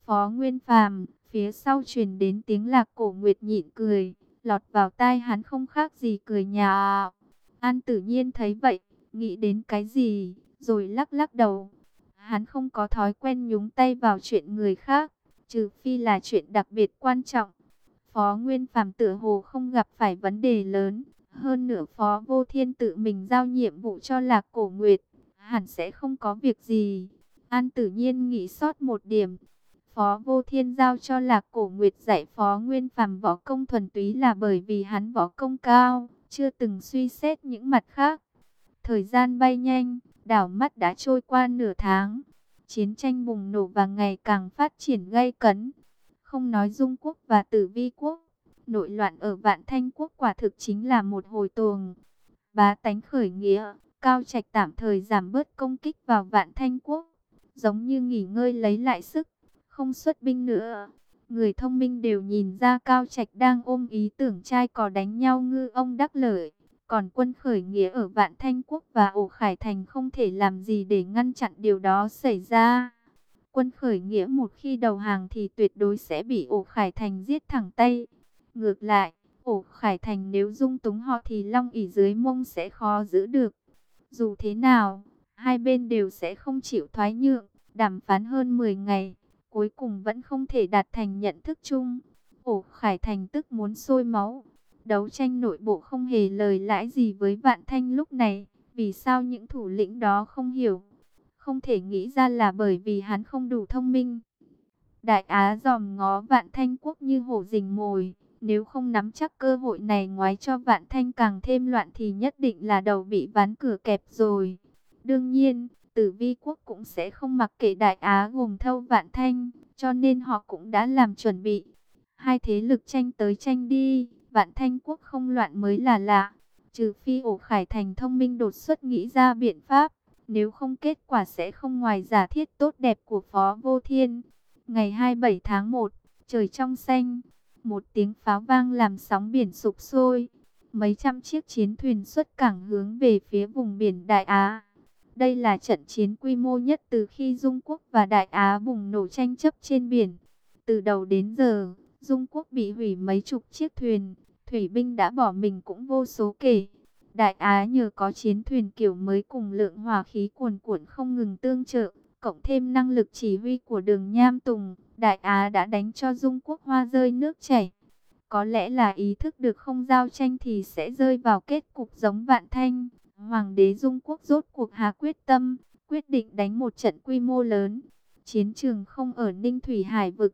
Phó Nguyên Phàm, phía sau truyền đến tiếng Lạc Cổ Nguyệt nhịn cười, lọt vào tai hắn không khác gì cười nhạo. An Tử Nhiên thấy vậy, nghĩ đến cái gì, rồi lắc lắc đầu. Hắn không có thói quen nhúng tay vào chuyện người khác, trừ phi là chuyện đặc biệt quan trọng. Phó Nguyên Phàm tựa hồ không gặp phải vấn đề lớn, hơn nữa Phó Vô Thiên tự mình giao nhiệm vụ cho Lạc Cổ Nguyệt, hẳn sẽ không có việc gì. An Tử Nhiên nghĩ sót một điểm. Phó Vô Thiên giao cho Lạc Cổ Nguyệt dạy Phó Nguyên Phàm võ công thuần túy là bởi vì hắn võ công cao, chưa từng suy xét những mặt khác. Thời gian bay nhanh, đảo mắt đã trôi qua nửa tháng. Chiến tranh bùng nổ và ngày càng phát triển gay cấn. Không nói Dung Quốc và Tử Vi Quốc, nội loạn ở Vạn Thanh Quốc quả thực chính là một hồi tuồng. Bá tánh khởi nghĩa, Cao Trạch tạm thời giảm bớt công kích vào Vạn Thanh Quốc, giống như nghỉ ngơi lấy lại sức, không xuất binh nữa. Người thông minh đều nhìn ra Cao Trạch đang ôm ý tưởng trai cò đánh nhau ngư ông đắc lợi. Còn quân khởi nghĩa ở Vạn Thanh Quốc và Ổ Khải Thành không thể làm gì để ngăn chặn điều đó xảy ra. Quân khởi nghĩa một khi đầu hàng thì tuyệt đối sẽ bị Ổ Khải Thành giết thẳng tay. Ngược lại, Ổ Khải Thành nếu dung túng họ thì long ỷ dưới mông sẽ khó giữ được. Dù thế nào, hai bên đều sẽ không chịu thoái nhượng. Đàm phán hơn 10 ngày, cuối cùng vẫn không thể đạt thành nhận thức chung. Ổ Khải Thành tức muốn sôi máu. Đấu tranh nội bộ không hề lời lãi gì với Vạn Thanh lúc này. Vì sao những thủ lĩnh đó không hiểu? Không thể nghĩ ra là bởi vì hắn không đủ thông minh. Đại Á dòm ngó Vạn Thanh Quốc như hổ rình mồi. Nếu không nắm chắc cơ hội này ngoái cho Vạn Thanh càng thêm loạn thì nhất định là đầu bị ván cửa kẹp rồi. Đương nhiên, Tử Vi Quốc cũng sẽ không mặc kệ Đại Á gồm thâu Vạn Thanh, cho nên họ cũng đã làm chuẩn bị. Hai thế lực tranh tới tranh đi, Vạn Thanh Quốc không loạn mới là lạ. Trừ phi Ổ Khải Thành thông minh đột xuất nghĩ ra biện pháp, nếu không kết quả sẽ không ngoài giả thiết tốt đẹp của Phó Vô Thiên. Ngày 27 tháng 1, trời trong xanh, một tiếng pháo vang làm sóng biển sục sôi. Mấy trăm chiếc chiến thuyền xuất cảng hướng về phía vùng biển Đại Á. Đây là trận chiến quy mô nhất từ khi Dung Quốc và Đại Á bùng nổ tranh chấp trên biển. Từ đầu đến giờ, Dung Quốc bị hủy mấy chục chiếc thuyền, thủy binh đã bỏ mình cũng vô số kể. Đại Á nhờ có chiến thuyền kiểu mới cùng lượng hỏa khí cuồn cuộn không ngừng tương trợ, cộng thêm năng lực chỉ huy của Đường Nham Tùng, Đại Á đã đánh cho Dung Quốc hoa rơi nước chảy. Có lẽ là ý thức được không giao tranh thì sẽ rơi vào kết cục giống Vạn Thanh. Hoàng đế Dung Quốc rốt cuộc hạ quyết tâm, quyết định đánh một trận quy mô lớn. Chiến trường không ở Ninh Thủy Hải vực.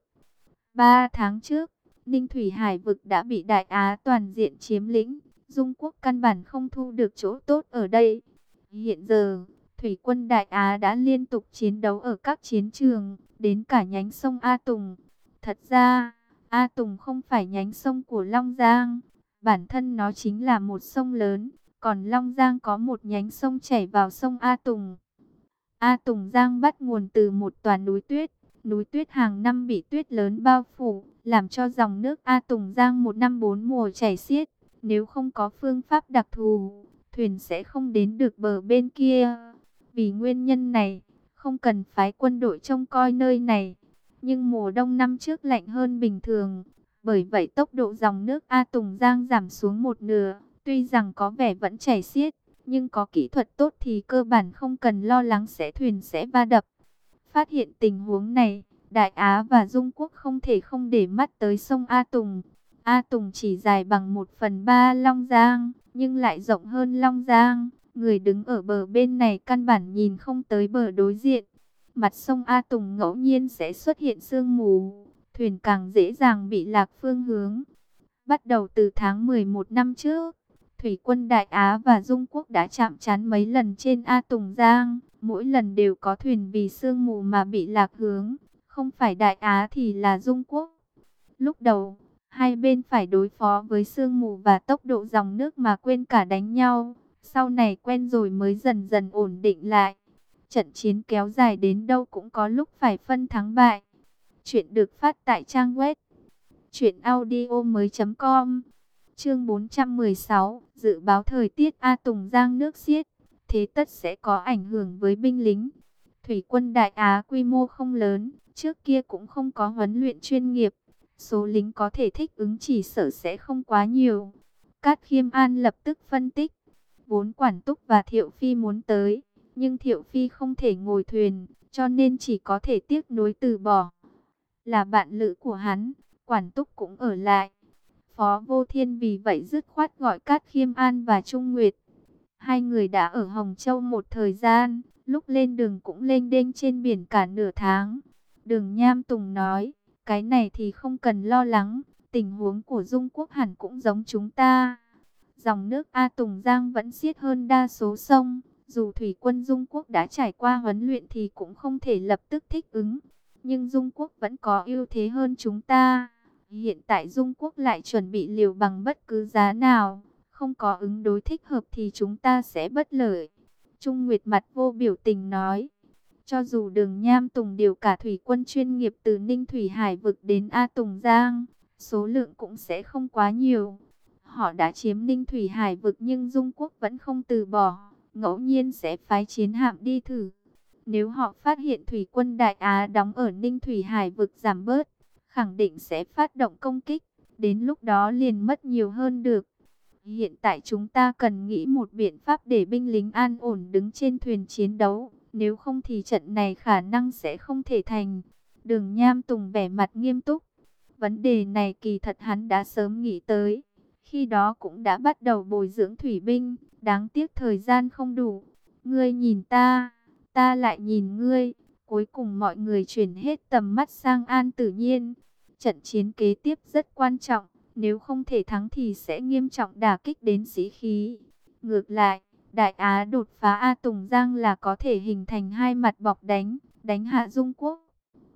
3 tháng trước, Ninh Thủy Hải vực đã bị Đại Á toàn diện chiếm lĩnh. Dung Quốc căn bản không thu được chỗ tốt ở đây. Hiện giờ, thủy quân Đại Á đã liên tục chiến đấu ở các chiến trường, đến cả nhánh sông A Tùng. Thật ra, A Tùng không phải nhánh sông của Long Giang, bản thân nó chính là một sông lớn, còn Long Giang có một nhánh sông chảy vào sông A Tùng. A Tùng Giang bắt nguồn từ một tòa núi tuyết hàng năm bị tuyết lớn bao phủ, làm cho dòng nước A Tùng Giang một năm bốn mùa chảy xiết. Nếu không có phương pháp đặc thù, thuyền sẽ không đến được bờ bên kia. Vì nguyên nhân này, không cần phái quân đội trông coi nơi này. Nhưng mùa đông năm trước lạnh hơn bình thường, bởi vậy tốc độ dòng nước A Tùng Giang giảm xuống một nửa. Tuy rằng có vẻ vẫn chảy xiết, nhưng có kỹ thuật tốt thì cơ bản không cần lo lắng thuyền sẽ va đập. Phát hiện tình huống này, Đại Á và Dung Quốc không thể không để mắt tới sông A Tùng. A Tùng chỉ dài bằng 1/3 Long Giang, nhưng lại rộng hơn Long Giang. Người đứng ở bờ bên này căn bản nhìn không tới bờ đối diện. Mặt sông A Tùng ngẫu nhiên sẽ xuất hiện sương mù, thuyền càng dễ dàng bị lạc phương hướng. Bắt đầu từ tháng 11 năm trước, thủy quân Đại Á và Dung Quốc đã chạm trán mấy lần trên A Tùng Giang. Mỗi lần đều có thuyền vì sương mù mà bị lạc hướng, không phải Đại Á thì là Dung Quốc. Lúc đầu, hai bên phải đối phó với sương mù và tốc độ dòng nước mà quên cả đánh nhau. Sau này quen rồi mới dần dần ổn định lại. Trận chiến kéo dài đến đâu cũng có lúc phải phân thắng bại. Chuyện được phát tại trang web truyệnaudiomoi.com. Chương 416, dự báo thời tiết A Tùng Giang nước xiết, thế tất sẽ có ảnh hưởng với binh lính. Thủy quân Đại Á quy mô không lớn, trước kia cũng không có huấn luyện chuyên nghiệp. Số lính có thể thích ứng chỉ sợ sẽ không quá nhiều. Cát Khiêm An lập tức phân tích. Vốn Quản Túc và Thiệu Phi muốn tới, nhưng Thiệu Phi không thể ngồi thuyền, cho nên chỉ có thể tiếc nuối từ bỏ. Là bạn lữ của hắn, Quản Túc cũng ở lại. Phó Vô Thiên vì vậy dứt khoát gọi Cát Khiêm An và Trung Nguyệt. Hai người đã ở Hồng Châu một thời gian, lúc lên đường cũng lênh đênh trên biển cả nửa tháng. Đường Nham Tùng nói, cái này thì không cần lo lắng, tình huống của Dung Quốc hẳn cũng giống chúng ta. Dòng nước A Tùng Giang vẫn xiết hơn đa số sông, dù thủy quân Dung Quốc đã trải qua huấn luyện thì cũng không thể lập tức thích ứng. Nhưng Dung Quốc vẫn có ưu thế hơn chúng ta. Hiện tại Dung Quốc lại chuẩn bị liều bằng bất cứ giá nào. Không có ứng đối thích hợp thì chúng ta sẽ bất lợi. Trung Nguyệt mặt vô biểu tình nói. Cho dù Đường Nham Tùng điều cả thủy quân chuyên nghiệp từ Ninh Thủy Hải vực đến A Tùng Giang, số lượng cũng sẽ không quá nhiều. Họ đã chiếm Ninh Thủy Hải vực nhưng Dung Quốc vẫn không từ bỏ, ngẫu nhiên sẽ phái chiến hạm đi thử. Nếu họ phát hiện thủy quân Đại Á đóng ở Ninh Thủy Hải vực giảm bớt, khẳng định sẽ phát động công kích, đến lúc đó liền mất nhiều hơn được. Hiện tại chúng ta cần nghĩ một biện pháp để binh lính an ổn đứng trên thuyền chiến đấu, nếu không thì trận này khả năng sẽ không thể thành. Đường Nham Tùng vẻ mặt nghiêm túc. Vấn đề này kỳ thật hắn đã sớm nghĩ tới. Khi đó cũng đã bắt đầu bồi dưỡng thủy binh, đáng tiếc thời gian không đủ. Ngươi nhìn ta lại nhìn ngươi. Cuối cùng mọi người chuyển hết tầm mắt sang An Tử Nhiên. Trận chiến kế tiếp rất quan trọng, nếu không thể thắng thì sẽ nghiêm trọng đả kích đến sĩ khí. Ngược lại, Đại Á đột phá A Tùng Giang là có thể hình thành hai mặt bọc đánh hạ Dung Quốc.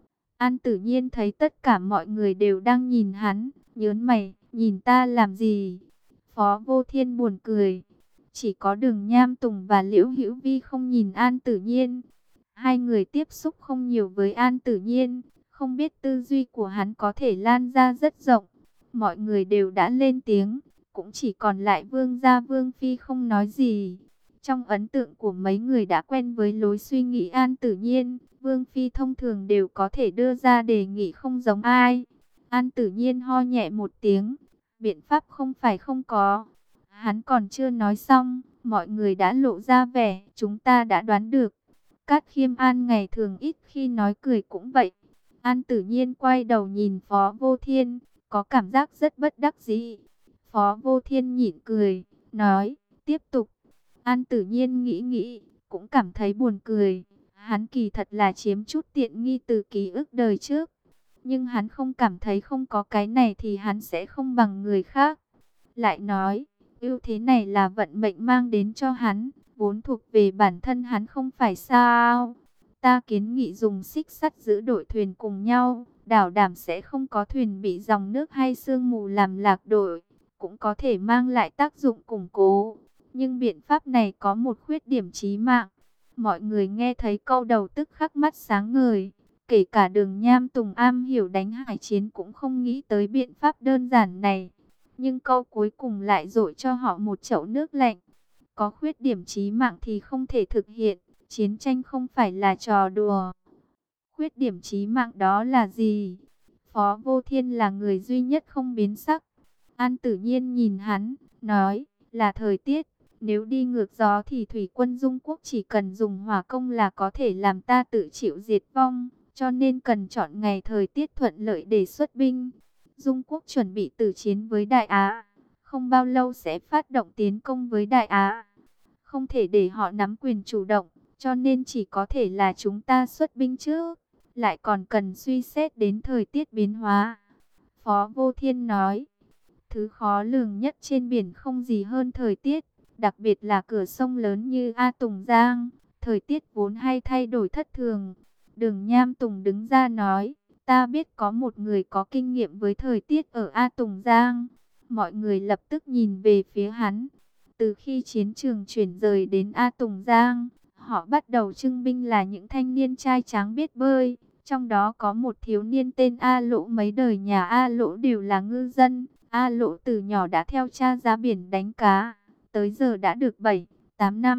An Tử Nhiên thấy tất cả mọi người đều đang nhìn hắn, nhớn mày, nhìn ta làm gì? Phó Vô Thiên buồn cười. Chỉ có Đường Nham Tùng và Liễu Hữu Vi không nhìn An Tử Nhiên. Hai người tiếp xúc không nhiều với An Tử Nhiên, không biết tư duy của hắn có thể lan ra rất rộng. Mọi người đều đã lên tiếng, cũng chỉ còn lại Vương gia Vương Phi không nói gì. Trong ấn tượng của mấy người đã quen với lối suy nghĩ An Tử Nhiên, Vương Phi thông thường đều có thể đưa ra đề nghị không giống ai. An Tử Nhiên ho nhẹ một tiếng, biện pháp không phải không có. Hắn còn chưa nói xong, mọi người đã lộ ra vẻ, chúng ta đã đoán được. Cát Khiêm An ngày thường ít khi nói cười cũng vậy. An Tử Nhiên quay đầu nhìn Phó Vô Thiên, có cảm giác rất bất đắc dĩ. Phó Vô Thiên nhịn cười, nói, tiếp tục. An Tử Nhiên nghĩ, cũng cảm thấy buồn cười. Hắn kỳ thật là chiếm chút tiện nghi từ ký ức đời trước. Nhưng hắn không cảm thấy không có cái này thì hắn sẽ không bằng người khác. Lại nói, ưu thế này là vận mệnh mang đến cho hắn, vốn thuộc về bản thân hắn không phải sao. Ta kiến nghị dùng xích sắt giữ đội thuyền cùng nhau, bảo đảm sẽ không có thuyền bị dòng nước hay sương mù làm lạc đội, cũng có thể mang lại tác dụng củng cố. Nhưng biện pháp này có một khuyết điểm chí mạng. Mọi người nghe thấy câu đầu tức khắc mắt sáng ngời. Kể cả Đường Nham Tùng am hiểu đánh hải chiến cũng không nghĩ tới biện pháp đơn giản này. Nhưng câu cuối cùng lại dội cho họ một chậu nước lạnh. Có khuyết điểm chí mạng thì không thể thực hiện. Chiến tranh không phải là trò đùa. Khuyết điểm chí mạng đó là gì? Phó Vô Thiên là người duy nhất không biến sắc. An Tử Nhiên nhìn hắn, nói, là thời tiết. Nếu đi ngược gió thì thủy quân Dung Quốc chỉ cần dùng hỏa công là có thể làm ta tự chịu diệt vong. Cho nên cần chọn ngày thời tiết thuận lợi để xuất binh. Dung Quốc chuẩn bị tử chiến với Đại Á. Không bao lâu sẽ phát động tiến công với Đại Á. Không thể để họ nắm quyền chủ động. Cho nên chỉ có thể là chúng ta xuất binh trước. Lại còn cần suy xét đến thời tiết biến hóa. Phó Vô Thiên nói. Thứ khó lường nhất trên biển không gì hơn thời tiết. Đặc biệt là cửa sông lớn như A Tùng Giang. Thời tiết vốn hay thay đổi thất thường. Đường Nham Tùng đứng ra nói. Ta biết có một người có kinh nghiệm với thời tiết ở A Tùng Giang. Mọi người lập tức nhìn về phía hắn. Từ khi chiến trường chuyển rời đến A Tùng Giang, họ bắt đầu trưng binh là những thanh niên trai tráng biết bơi. Trong đó có một thiếu niên tên A Lỗ, mấy đời nhà A Lỗ đều là ngư dân. A Lỗ từ nhỏ đã theo cha ra biển đánh cá. Tới giờ đã được 7, 8 năm,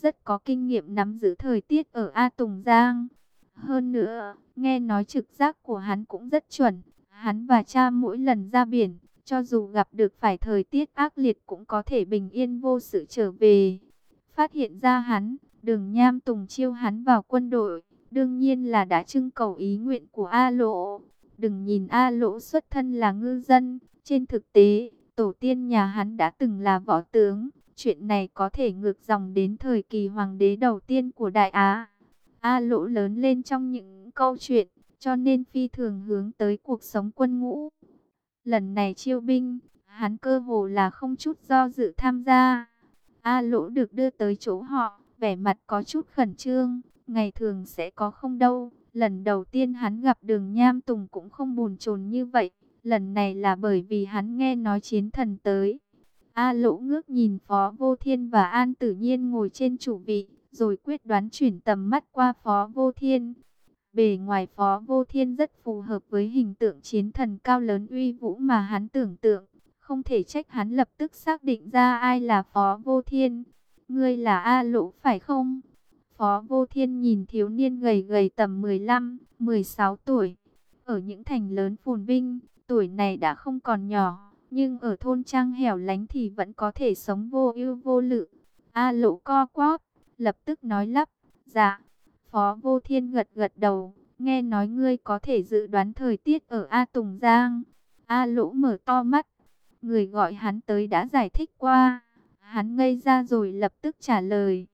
rất có kinh nghiệm nắm giữ thời tiết ở A Tùng Giang. Hơn nữa, nghe nói trực giác của hắn cũng rất chuẩn. Hắn và cha mỗi lần ra biển, cho dù gặp được phải thời tiết ác liệt cũng có thể bình yên vô sự trở về. Phát hiện ra hắn, Đường Nham Tùng chiêu hắn vào quân đội, đương nhiên là đã trưng cầu ý nguyện của A Lỗ. Đừng nhìn A Lỗ xuất thân là ngư dân, trên thực tế, tổ tiên nhà hắn đã từng là võ tướng. Chuyện này có thể ngược dòng đến thời kỳ hoàng đế đầu tiên của Đại Á. A Lỗ lớn lên trong những câu chuyện, cho nên phi thường hướng tới cuộc sống quân ngũ. Lần này chiêu binh, hắn cơ hồ là không chút do dự tham gia. A Lỗ được đưa tới chỗ họ, vẻ mặt có chút khẩn trương, ngày thường sẽ có không đâu. Lần đầu tiên hắn gặp Đường Nham Tùng cũng không bồn chồn như vậy, lần này là bởi vì hắn nghe nói chiến thần tới. A Lỗ ngước nhìn Phó Vô Thiên và An Tử Nhiên ngồi trên chủ vị, rồi quyết đoán chuyển tầm mắt qua Phó Vô Thiên. Bề ngoài Phó Vô Thiên rất phù hợp với hình tượng chiến thần cao lớn uy vũ mà hắn tưởng tượng. Không thể trách hắn lập tức xác định ra ai là Phó Vô Thiên. Ngươi là A Lỗ phải không? Phó Vô Thiên nhìn thiếu niên gầy gầy tầm 15, 16 tuổi. Ở những thành lớn phồn vinh, tuổi này đã không còn nhỏ. Nhưng ở thôn trang hẻo lánh thì vẫn có thể sống vô ưu vô lự. A Lỗ co quắp, lập tức nói lắp. Dạ. Phó Vô Thiên gật gật đầu. Nghe nói ngươi có thể dự đoán thời tiết ở A Tùng Giang. A Lỗ mở to mắt. Người gọi hắn tới đã giải thích qua. Hắn ngây ra rồi lập tức trả lời.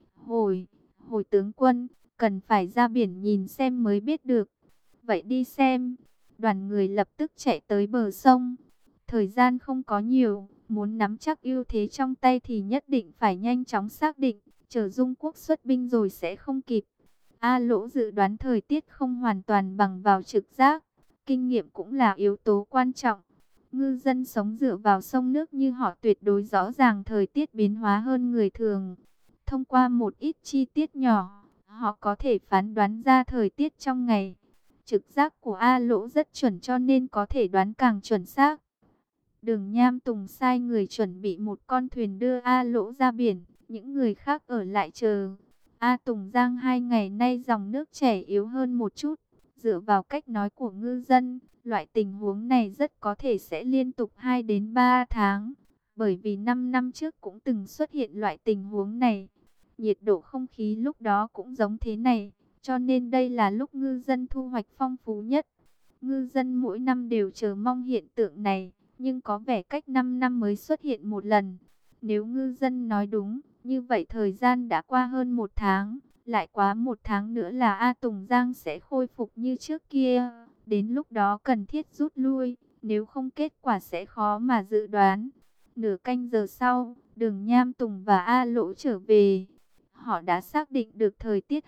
Hồi tướng quân, cần phải ra biển nhìn xem mới biết được. Vậy đi xem. Đoàn người lập tức chạy tới bờ sông. Thời gian không có nhiều, muốn nắm chắc ưu thế trong tay thì nhất định phải nhanh chóng xác định, chờ Dung Quốc xuất binh rồi sẽ không kịp. A Lỗ dự đoán thời tiết không hoàn toàn bằng vào trực giác, kinh nghiệm cũng là yếu tố quan trọng. Ngư dân sống dựa vào sông nước như họ tuyệt đối rõ ràng thời tiết biến hóa hơn người thường. Thông qua một ít chi tiết nhỏ, họ có thể phán đoán ra thời tiết trong ngày. Trực giác của A Lỗ rất chuẩn cho nên có thể đoán càng chuẩn xác. Đường Nham Tùng sai người chuẩn bị một con thuyền đưa A Lỗ ra biển, những người khác ở lại chờ. A Tùng Giang 2 ngày nay dòng nước chảy yếu hơn một chút. Dựa vào cách nói của ngư dân, loại tình huống này rất có thể sẽ liên tục 2 đến 3 tháng. Bởi vì 5 năm trước cũng từng xuất hiện loại tình huống này. Nhiệt độ không khí lúc đó cũng giống thế này, cho nên đây là lúc ngư dân thu hoạch phong phú nhất. Ngư dân mỗi năm đều chờ mong hiện tượng này, nhưng có vẻ cách 5 năm mới xuất hiện một lần. Nếu ngư dân nói đúng, như vậy thời gian đã qua hơn 1 tháng, lại quá 1 tháng nữa là A Tùng Giang sẽ khôi phục như trước kia. Đến lúc đó cần thiết rút lui, nếu không kết quả sẽ khó mà dự đoán. Nửa canh giờ sau, Đường Nham Tùng và A Lỗ trở về. Họ đã xác định được thời tiết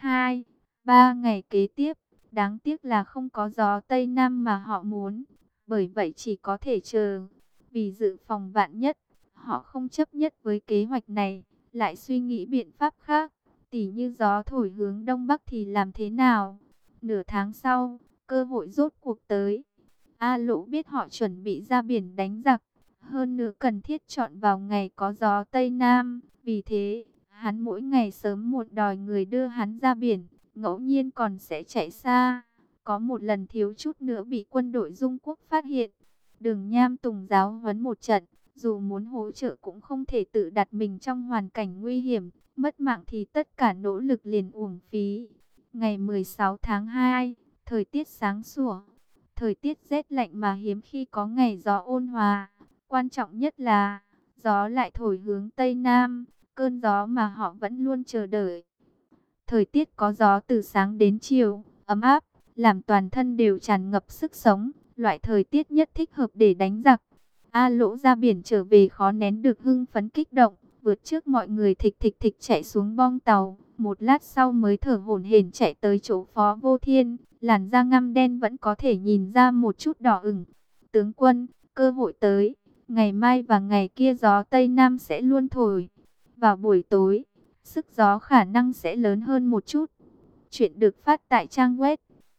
2-3 ngày kế tiếp. Đáng tiếc là không có gió Tây Nam mà họ muốn. Bởi vậy chỉ có thể chờ. Vì dự phòng vạn nhất, họ không chấp nhất với kế hoạch này, lại suy nghĩ biện pháp khác. Tỉ như gió thổi hướng Đông Bắc thì làm thế nào? Nửa tháng sau, cơ hội rốt cuộc tới. A Lỗ biết họ chuẩn bị ra biển đánh giặc. Hơn nữa cần thiết chọn vào ngày có gió Tây Nam. Vì thế, hắn mỗi ngày sớm muộn đòi người đưa hắn ra biển. Ngẫu nhiên còn sẽ chạy xa. Có một lần thiếu chút nữa bị quân đội Dung Quốc phát hiện. Đường Nham Tùng giáo huấn một trận. Dù muốn hỗ trợ cũng không thể tự đặt mình trong hoàn cảnh nguy hiểm. Mất mạng thì tất cả nỗ lực liền uổng phí. Ngày 16 tháng 2, thời tiết sáng sủa. Thời tiết rét lạnh mà hiếm khi có ngày gió ôn hòa. Quan trọng nhất là gió lại thổi hướng Tây Nam. Cơn gió mà họ vẫn luôn chờ đợi. Thời tiết có gió từ sáng đến chiều, ấm áp, làm toàn thân đều tràn ngập sức sống. Loại thời tiết nhất thích hợp để đánh giặc. A Lỗ ra biển trở về khó nén được hưng phấn kích động, vượt trước mọi người thịch thịch thịch chạy xuống bong tàu. Một lát sau mới thở hổn hển chạy tới chỗ Phó Vô Thiên, làn da ngăm đen vẫn có thể nhìn ra một chút đỏ ửng. Tướng quân, cơ hội tới, ngày mai và ngày kia gió Tây Nam sẽ luôn thổi. Vào buổi tối, sức gió khả năng sẽ lớn hơn một chút. Chuyện được phát tại trang web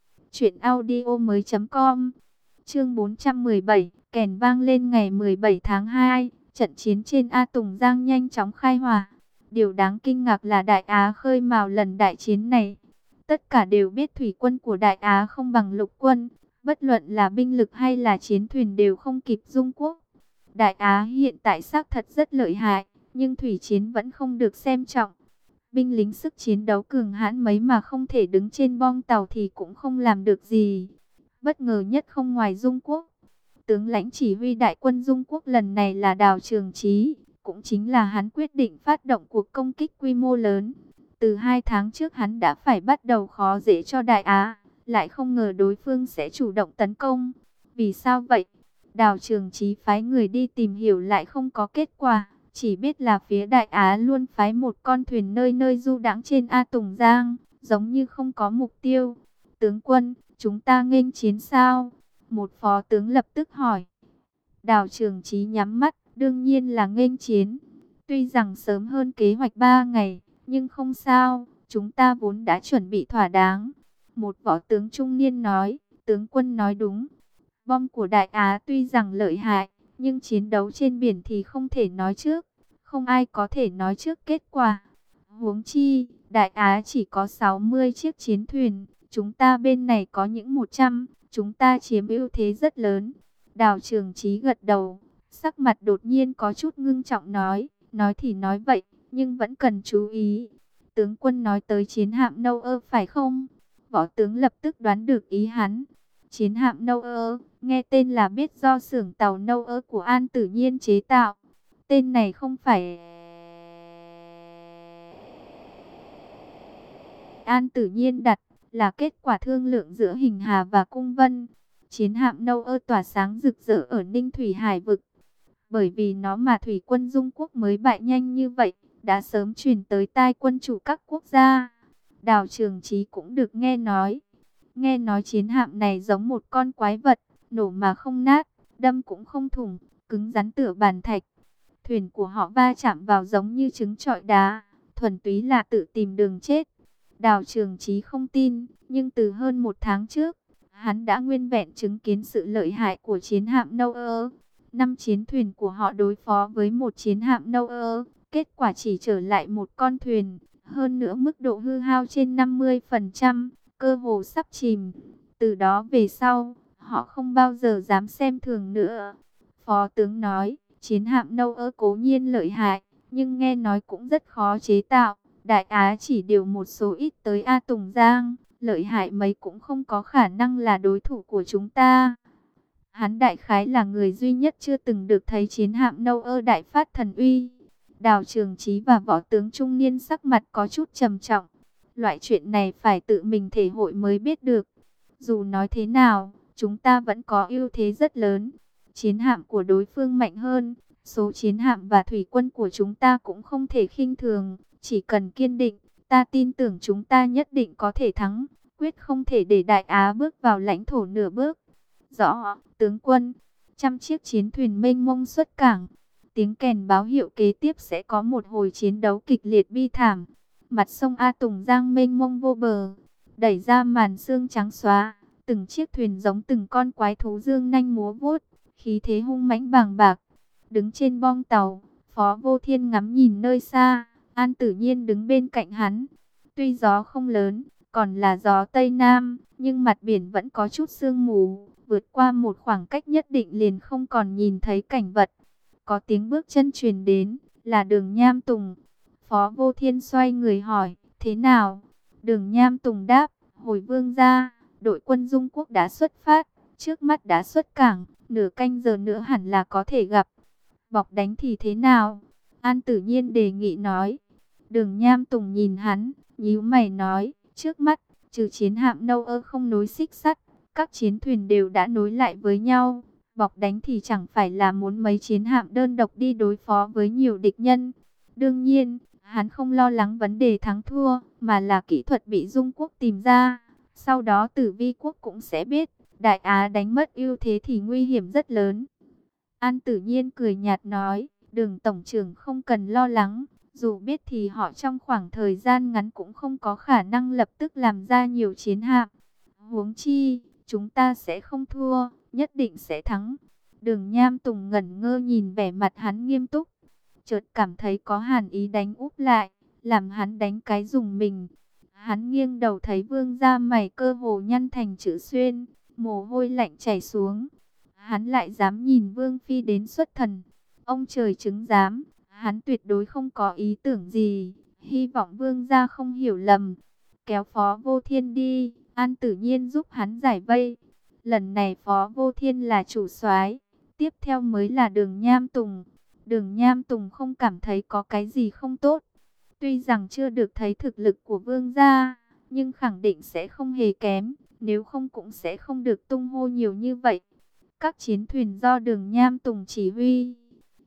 truyệnaudiomoi.com. Chương 417, kèn vang lên ngày 17 tháng 2, trận chiến trên A Tùng Giang nhanh chóng khai hỏa. Điều đáng kinh ngạc là Đại Á khơi mào lần đại chiến này. Tất cả đều biết thủy quân của Đại Á không bằng lục quân, bất luận là binh lực hay là chiến thuyền đều không kịp Dung Quốc. Đại Á hiện tại xác thật rất lợi hại, nhưng thủy chiến vẫn không được xem trọng. Binh lính sức chiến đấu cường hãn mấy mà không thể đứng trên bong tàu thì cũng không làm được gì. Bất ngờ nhất không ngoài Dung Quốc. Tướng lãnh chỉ huy đại quân Dung Quốc lần này là Đào Trường Chí, cũng chính là hắn quyết định phát động cuộc công kích quy mô lớn. Từ 2 tháng trước hắn đã phải bắt đầu khó dễ cho Đại Á, lại không ngờ đối phương sẽ chủ động tấn công. Vì sao vậy? Đào Trường Chí phái người đi tìm hiểu lại không có kết quả, chỉ biết là phía Đại Á luôn phái một con thuyền nơi nơi du đãng trên A Tùng Giang, giống như không có mục tiêu. Tướng quân, chúng ta nghênh chiến sao? Một phó tướng lập tức hỏi. Đào Trường Chí nhắm mắt, đương nhiên là nghênh chiến. Tuy rằng sớm hơn kế hoạch 3 ngày, nhưng không sao, chúng ta vốn đã chuẩn bị thỏa đáng. Một võ tướng trung niên nói, tướng quân nói đúng. Bom của Đại Á tuy rằng lợi hại, nhưng chiến đấu trên biển thì không thể nói trước. Không ai có thể nói trước kết quả. Huống chi, Đại Á chỉ có 60 chiếc chiến thuyền, chúng ta bên này có những 100, chúng ta chiếm ưu thế rất lớn. Đào Trường Chí gật đầu, sắc mặt đột nhiên có chút ngưng trọng nói thì nói vậy, nhưng vẫn cần chú ý. Tướng quân nói tới chiến hạm Nâu Ơ phải không? Võ tướng lập tức đoán được ý hắn. Chiến hạm Nâu Ơ, nghe tên là biết do xưởng tàu Nâu Ơ của An Tử Nhiên chế tạo. Tên này không phải An Tử Nhiên đặt, là kết quả thương lượng giữa Hình Hà và Cung Vân. Chiến hạm Nâu Ơ tỏa sáng rực rỡ ở Ninh Thủy Hải vực. Bởi vì nó mà thủy quân Dung Quốc mới bại nhanh như vậy, đã sớm truyền tới tai quân chủ các quốc gia. Đào Trường Chí cũng được nghe nói chiến hạm này giống một con quái vật, nổ mà không nát, đâm cũng không thủng, cứng rắn tựa bàn thạch. Thuyền của họ va chạm vào giống như trứng trọi đá, thuần túy là tự tìm đường chết. Đào Trường Chí không tin, nhưng từ hơn 1 tháng trước, hắn đã nguyên vẹn chứng kiến sự lợi hại của chiến hạm Nâu Ơ. 5 chiến thuyền của họ đối phó với một chiến hạm Nâu Ơ, kết quả chỉ trở lại một con thuyền, hơn nữa mức độ hư hao trên 50%, cơ hồ sắp chìm. Từ đó về sau, họ không bao giờ dám xem thường nữa. Phó tướng nói, chiến hạm Nâu Ơ cố nhiên lợi hại, nhưng nghe nói cũng rất khó chế tạo. Đại Á chỉ điều một số ít tới A Tùng Giang, lợi hại mấy cũng không có khả năng là đối thủ của chúng ta. Hắn đại khái là người duy nhất chưa từng được thấy chiến hạm Nâu Ơ đại phát thần uy. Đào Trường Chí và võ tướng trung niên sắc mặt có chút trầm trọng. Loại chuyện này phải tự mình thể hội mới biết được. Dù nói thế nào, chúng ta vẫn có ưu thế rất lớn. Chiến hạm của đối phương mạnh hơn, số chiến hạm và thủy quân của chúng ta cũng không thể khinh thường. Chỉ cần kiên định, ta tin tưởng chúng ta nhất định có thể thắng, quyết không thể để Đại Á bước vào lãnh thổ nửa bước. Rõ, tướng quân. 100 chiếc chiến thuyền mênh mông xuất cảng. Tiếng kèn báo hiệu kế tiếp sẽ có một hồi chiến đấu kịch liệt bi thảm. Mặt sông A Tùng Giang mênh mông vô bờ, đẩy ra màn sương trắng xóa. Từng chiếc thuyền giống từng con quái thú dương nanh múa vuốt, khí thế hung mãnh bàng bạc. Đứng trên bong tàu, Phó Vô Thiên ngắm nhìn nơi xa. An Tử Nhiên đứng bên cạnh hắn. Tuy gió không lớn, còn là gió Tây Nam, nhưng mặt biển vẫn có chút sương mù. Vượt qua một khoảng cách nhất định liền không còn nhìn thấy cảnh vật. Có tiếng bước chân truyền đến, là Đường Nham Tùng. Phó Vô Thiên xoay người hỏi, thế nào? Đường Nham Tùng đáp, hồi vương gia, đội quân Dung Quốc đã xuất phát, trước mắt đã xuất cảng, nửa canh giờ nữa hẳn là có thể gặp. Bọc đánh thì thế nào? An Tử Nhiên đề nghị nói. Đường Nham Tùng nhìn hắn, nhíu mày nói, trước mắt, trừ chiến hạm Nâu Ơ không nối xích sắt, các chiến thuyền đều đã nối lại với nhau. Bọc đánh thì chẳng phải là muốn mấy chiến hạm đơn độc đi đối phó với nhiều địch nhân. Đương nhiên, hắn không lo lắng vấn đề thắng thua, mà là kỹ thuật bị Dung Quốc tìm ra. Sau đó Tử Vi Quốc cũng sẽ biết, Đại Á đánh mất ưu thế thì nguy hiểm rất lớn. An Tử Nhiên cười nhạt nói, Đường tổng trưởng không cần lo lắng. Dù biết thì họ trong khoảng thời gian ngắn cũng không có khả năng lập tức làm ra nhiều chiến hạm. Huống chi, chúng ta sẽ không thua, nhất định sẽ thắng. Đường Nham Tùng ngẩn ngơ nhìn vẻ mặt hắn nghiêm túc. chợt cảm thấy có hàn ý đánh úp lại, làm hắn đánh cái rùng mình. Hắn nghiêng đầu thấy Vương gia mày cơ hồ nhăn thành chữ xuyên, mồ hôi lạnh chảy xuống. Hắn lại dám nhìn Vương phi đến xuất thần. Ông trời chứng giám, hắn tuyệt đối không có ý tưởng gì, hy vọng Vương gia không hiểu lầm. Kéo Phó Vô Thiên đi, An Tử Nhiên giúp hắn giải vây. Lần này Phó Vô Thiên là chủ soái, tiếp theo mới là Đường Nham Tùng. Đường Nham Tùng không cảm thấy có cái gì không tốt. Tuy rằng chưa được thấy thực lực của Vương gia, nhưng khẳng định sẽ không hề kém, nếu không cũng sẽ không được tung hô nhiều như vậy. Các chiến thuyền do Đường Nham Tùng chỉ huy,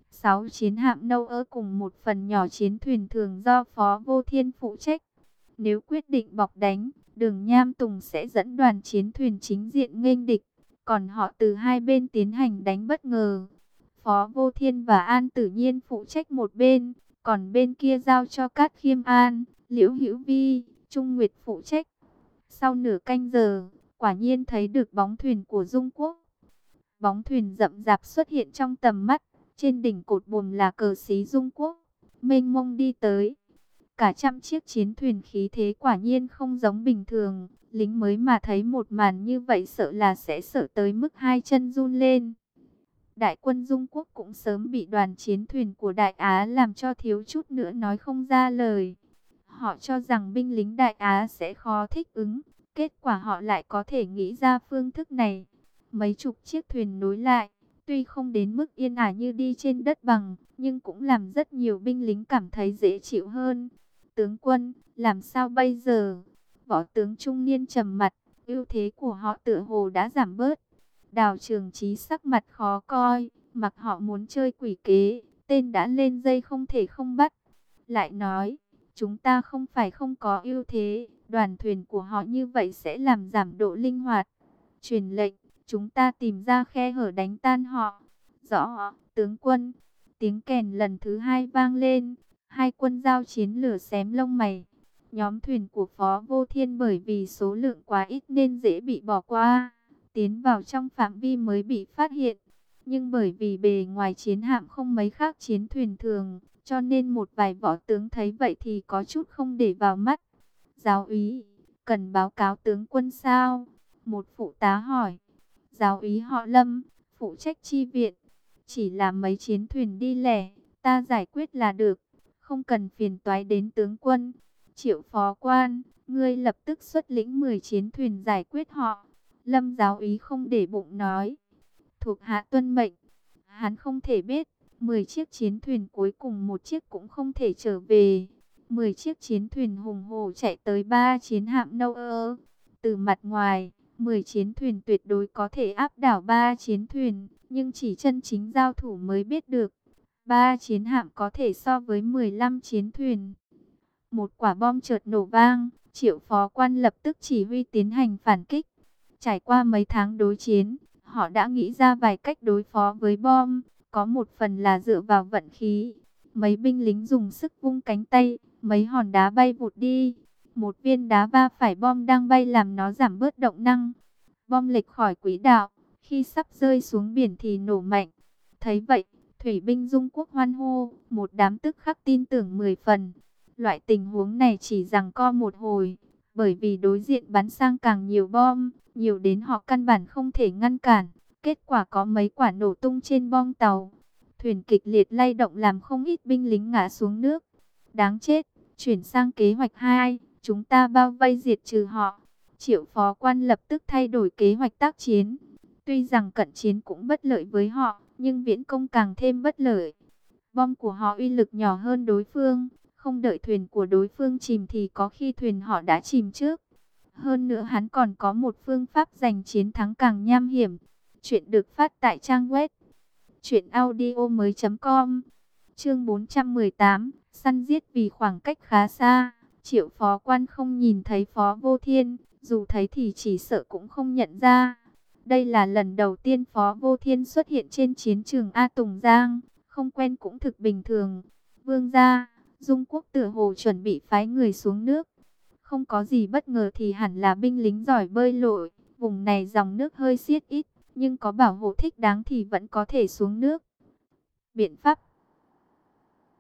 6 chiến hạm nâu ơ cùng một phần nhỏ chiến thuyền thường do Phó Vô Thiên phụ trách. Nếu quyết định bọc đánh, Đường Nham Tùng sẽ dẫn đoàn chiến thuyền chính diện nghênh địch, còn họ từ hai bên tiến hành đánh bất ngờ. Phó Vô Thiên và An Tử Nhiên phụ trách một bên, còn bên kia giao cho Cát Khiêm An, Liễu Hữu Vi, Trung Nguyệt phụ trách. Sau nửa canh giờ, quả nhiên thấy được bóng thuyền của Dung Quốc. Bóng thuyền rậm rạp xuất hiện trong tầm mắt, trên đỉnh cột buồm là cờ xí Dung Quốc, mênh mông đi tới. Cả trăm chiếc chiến thuyền khí thế quả nhiên không giống bình thường, lính mới mà thấy một màn như vậy sợ là sẽ sợ tới mức hai chân run lên. Đại quân Dung Quốc cũng sớm bị đoàn chiến thuyền của Đại Á làm cho thiếu chút nữa nói không ra lời. Họ cho rằng binh lính Đại Á sẽ khó thích ứng, kết quả họ lại có thể nghĩ ra phương thức này. Mấy chục chiếc thuyền nối lại, tuy không đến mức yên ả như đi trên đất bằng, nhưng cũng làm rất nhiều binh lính cảm thấy dễ chịu hơn. Tướng quân, làm sao bây giờ? Võ tướng trung niên trầm mặt, ưu thế của họ tựa hồ đã giảm bớt. Đào Trường Chí sắc mặt khó coi, mặc họ muốn chơi quỷ kế, tên đã lên dây không thể không bắt. Lại nói, chúng ta không phải không có ưu thế, đoàn thuyền của họ như vậy sẽ làm giảm độ linh hoạt. Truyền lệnh, chúng ta tìm ra khe hở đánh tan họ. Rõ, tướng quân. Tiếng kèn lần thứ hai vang lên, hai quân giao chiến lửa xém lông mày. Nhóm thuyền của Phó Vô Thiên bởi vì số lượng quá ít nên dễ bị bỏ qua, tiến vào trong phạm vi mới bị phát hiện. Nhưng bởi vì bề ngoài chiến hạm không mấy khác chiến thuyền thường, cho nên một vài võ tướng thấy vậy thì có chút không để vào mắt. Giáo úy, cần báo cáo tướng quân sao? Một phụ tá hỏi. Giáo úy họ Lâm, phụ trách chi viện. Chỉ là mấy chiến thuyền đi lẻ, ta giải quyết là được, không cần phiền toái đến tướng quân. Triệu phó quan, ngươi lập tức xuất lĩnh 10 chiến thuyền giải quyết họ. Lâm giáo úy không để bụng nói. Thuộc hạ tuân mệnh. Hắn không thể biết, 10 chiếc chiến thuyền cuối cùng một chiếc cũng không thể trở về. 10 chiếc chiến thuyền hùng hổ chạy tới 3 chiến hạm nâu ơ. Từ mặt ngoài, 10 chiến thuyền tuyệt đối có thể áp đảo 3 chiến thuyền, nhưng chỉ chân chính giao thủ mới biết được. 3 chiến hạm có thể so với 15 chiến thuyền. Một quả bom chợt nổ vang, Triệu phó quan lập tức chỉ huy tiến hành phản kích. Trải qua mấy tháng đối chiến, họ đã nghĩ ra vài cách đối phó với bom, có một phần là dựa vào vận khí. Mấy binh lính dùng sức vung cánh tay, mấy hòn đá bay vụt đi. Một viên đá va phải bom đang bay làm nó giảm bớt động năng. Bom lệch khỏi quỹ đạo, khi sắp rơi xuống biển thì nổ mạnh. Thấy vậy, thủy binh Dung Quốc hoan hô, một đám tức khắc tin tưởng 10 phần. Loại tình huống này chỉ giằng co một hồi, bởi vì đối diện bắn sang càng nhiều bom, nhiều đến họ căn bản không thể ngăn cản. Kết quả có mấy quả nổ tung trên bong tàu. Thuyền kịch liệt lay động làm không ít binh lính ngã xuống nước. Đáng chết, chuyển sang kế hoạch 2, chúng ta bao vây diệt trừ họ. Triệu phó quan lập tức thay đổi kế hoạch tác chiến. Tuy rằng cận chiến cũng bất lợi với họ, nhưng viễn công càng thêm bất lợi. Bom của họ uy lực nhỏ hơn đối phương, không đợi thuyền của đối phương chìm thì có khi thuyền họ đã chìm trước. Hơn nữa hắn còn có một phương pháp giành chiến thắng càng nham hiểm. Chuyện được phát tại trang web truyệnaudiomoi.com. Chương 418, săn giết vì khoảng cách khá xa. Triệu phó quan không nhìn thấy Phó Vô Thiên, dù thấy thì chỉ sợ cũng không nhận ra. Đây là lần đầu tiên Phó Vô Thiên xuất hiện trên chiến trường A Tùng Giang, không quen cũng thực bình thường. Vương gia, Dung Quốc tựa hồ chuẩn bị phái người xuống nước. Không có gì bất ngờ thì hẳn là binh lính giỏi bơi lội, vùng này dòng nước hơi xiết ít, nhưng có bảo hộ thích đáng thì vẫn có thể xuống nước. Biện pháp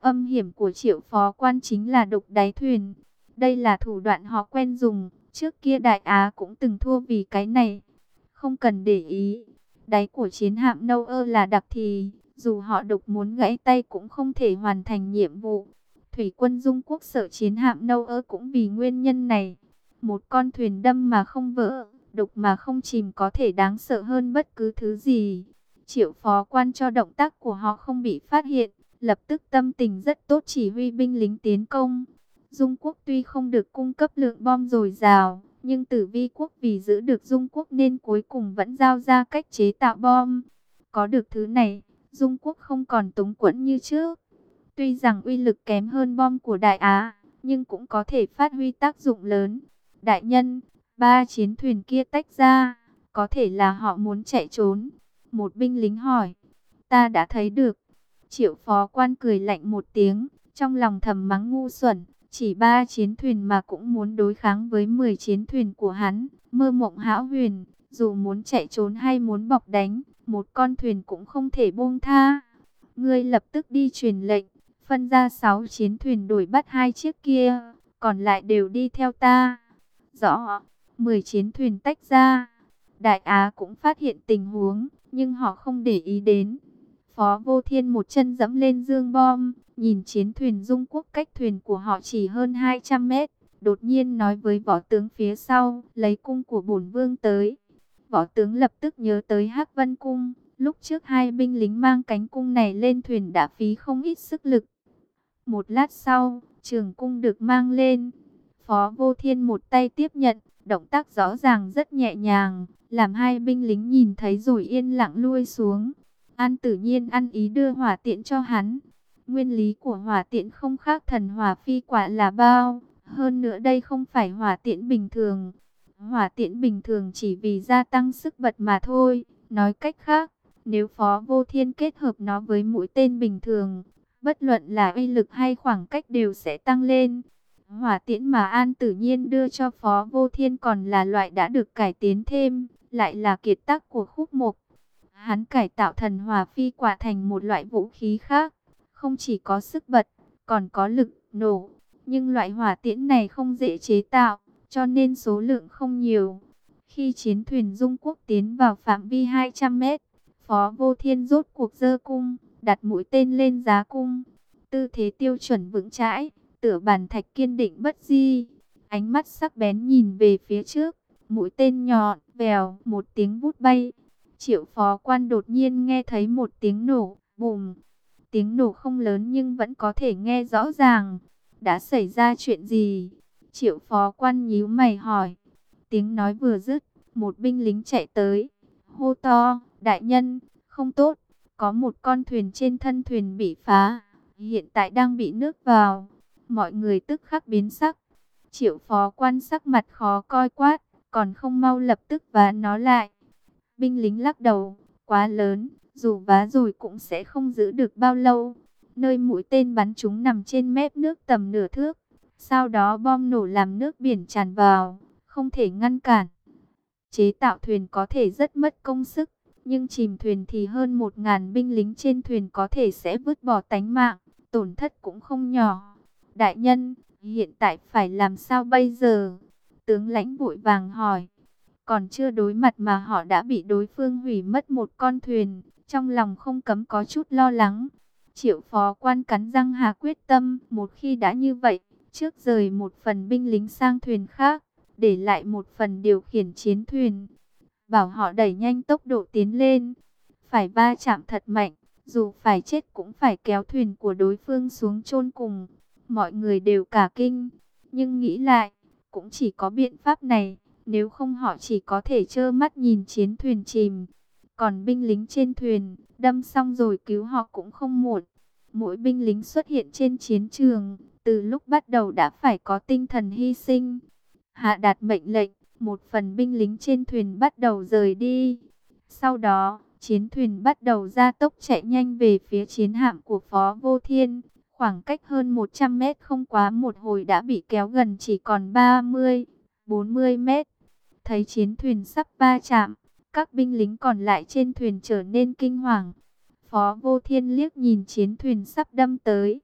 âm hiểm của Triệu phó quan chính là đục đáy thuyền. Đây là thủ đoạn họ quen dùng, trước kia Đại Á cũng từng thua vì cái này. Không cần để ý, đáy của chiến hạm Nâu Ơ là đặc thì, dù họ đục muốn gãy tay cũng không thể hoàn thành nhiệm vụ. Thủy quân Dung Quốc sợ chiến hạm Nâu Ơ cũng vì nguyên nhân này. Một con thuyền đâm mà không vỡ, đục mà không chìm có thể đáng sợ hơn bất cứ thứ gì. Triệu phó quan cho động tác của họ không bị phát hiện, lập tức tâm tình rất tốt chỉ huy binh lính tiến công. Dung Quốc tuy không được cung cấp lượng bom dồi dào, nhưng Tử Vi Quốc vì giữ được Dung Quốc nên cuối cùng vẫn giao ra cách chế tạo bom. Có được thứ này, Dung Quốc không còn túng quẫn như trước. Tuy rằng uy lực kém hơn bom của Đại Á, nhưng cũng có thể phát huy tác dụng lớn. Đại nhân, 3 chiến thuyền kia tách ra, có thể là họ muốn chạy trốn. Một binh lính hỏi, ta đã thấy được. Triệu phó quan cười lạnh một tiếng, trong lòng thầm mắng ngu xuẩn. Chỉ 3 chiến thuyền mà cũng muốn đối kháng với 10 chiến thuyền của hắn, mơ mộng hão huyền. Dù muốn chạy trốn hay muốn bọc đánh, một con thuyền cũng không thể buông tha. Ngươi lập tức đi truyền lệnh, phân ra 6 chiến thuyền đuổi bắt 2 chiếc kia, còn lại đều đi theo ta. Rõ, 10 chiến thuyền tách ra. Đại Á cũng phát hiện tình huống, nhưng họ không để ý đến. Phó Vô Thiên một chân dẫm lên dương bom, nhìn chiến thuyền Dung Quốc cách thuyền của họ chỉ hơn 200 mét. Đột nhiên nói với võ tướng phía sau, lấy cung của bổn vương tới. Võ tướng lập tức nhớ tới Hắc Vân Cung. Lúc trước 2 binh lính mang cánh cung này lên thuyền đã phí không ít sức lực. Một lát sau, trường cung được mang lên. Phó Vô Thiên một tay tiếp nhận, động tác rõ ràng rất nhẹ nhàng, làm 2 binh lính nhìn thấy rồi yên lặng lui xuống. An Tử Nhiên ăn ý đưa hỏa tiễn cho hắn. Nguyên lý của hỏa tiễn không khác thần hỏa phi quả là bao. Hơn nữa đây không phải hỏa tiễn bình thường. Hỏa tiễn bình thường chỉ vì gia tăng sức bật mà thôi. Nói cách khác, nếu Phó Vô Thiên kết hợp nó với mũi tên bình thường, bất luận là uy lực hay khoảng cách đều sẽ tăng lên. Hỏa tiễn mà An Tử Nhiên đưa cho Phó Vô Thiên còn là loại đã được cải tiến thêm, lại là kiệt tác của Khúc Mộc. Hắn cải tạo thần hỏa phi quả thành một loại vũ khí khác, không chỉ có sức bật, còn có lực nổ. Nhưng loại hỏa tiễn này không dễ chế tạo, cho nên số lượng không nhiều. Khi chiến thuyền Dung Quốc tiến vào phạm vi 200 mét, Phó Vô Thiên rốt cuộc giơ cung, đặt mũi tên lên giá cung. Tư thế tiêu chuẩn vững chãi, tựa bàn thạch kiên định bất di. Ánh mắt sắc bén nhìn về phía trước, mũi tên nhọn, vèo, một tiếng vút bay. Triệu phó quan đột nhiên nghe thấy một tiếng nổ, bùm. Tiếng nổ không lớn nhưng vẫn có thể nghe rõ ràng. Đã xảy ra chuyện gì? Triệu phó quan nhíu mày hỏi. Tiếng nói vừa dứt, một binh lính chạy tới, hô to, đại nhân, không tốt, có một con thuyền trên thân thuyền bị phá, hiện tại đang bị nước vào. Mọi người tức khắc biến sắc. Triệu phó quan sắc mặt khó coi quát, còn không mau lập tức vá nó lại. Binh lính lắc đầu, quá lớn, dù vá rồi cũng sẽ không giữ được bao lâu. Nơi mũi tên bắn trúng nằm trên mép nước tầm nửa thước. Sau đó bom nổ làm nước biển tràn vào, không thể ngăn cản. Chế tạo thuyền có thể rất mất công sức, nhưng chìm thuyền thì hơn 1000 binh lính trên thuyền có thể sẽ vứt bỏ tánh mạng, tổn thất cũng không nhỏ. Đại nhân, hiện tại phải làm sao bây giờ? Tướng lãnh vội vàng hỏi. Còn chưa đối mặt mà họ đã bị đối phương hủy mất một con thuyền, trong lòng không cấm có chút lo lắng. Triệu phó quan cắn răng hà quyết tâm, một khi đã như vậy, trước rời một phần binh lính sang thuyền khác, để lại một phần điều khiển chiến thuyền. Bảo họ đẩy nhanh tốc độ tiến lên, phải va chạm thật mạnh, dù phải chết cũng phải kéo thuyền của đối phương xuống chôn cùng. Mọi người đều cả kinh, nhưng nghĩ lại, cũng chỉ có biện pháp này, nếu không họ chỉ có thể trơ mắt nhìn chiến thuyền chìm. Còn binh lính trên thuyền, đâm xong rồi cứu họ cũng không muộn. Mỗi binh lính xuất hiện trên chiến trường, từ lúc bắt đầu đã phải có tinh thần hy sinh. Hạ đạt mệnh lệnh, một phần binh lính trên thuyền bắt đầu rời đi. Sau đó, chiến thuyền bắt đầu ra tốc chạy nhanh về phía chiến hạm của Phó Vô Thiên. Khoảng cách hơn 100 mét không quá một hồi đã bị kéo gần chỉ còn 30, 40 mét. Thấy chiến thuyền sắp va chạm, các binh lính còn lại trên thuyền trở nên kinh hoàng. Phó Vô Thiên liếc nhìn chiến thuyền sắp đâm tới,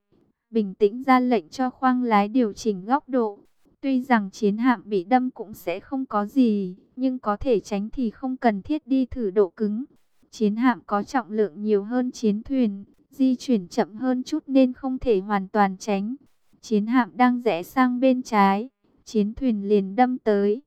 bình tĩnh ra lệnh cho khoang lái điều chỉnh góc độ. Tuy rằng chiến hạm bị đâm cũng sẽ không có gì, nhưng có thể tránh thì không cần thiết đi thử độ cứng. Chiến hạm có trọng lượng nhiều hơn chiến thuyền, di chuyển chậm hơn chút nên không thể hoàn toàn tránh. Chiến hạm đang rẽ sang bên trái, chiến thuyền liền đâm tới.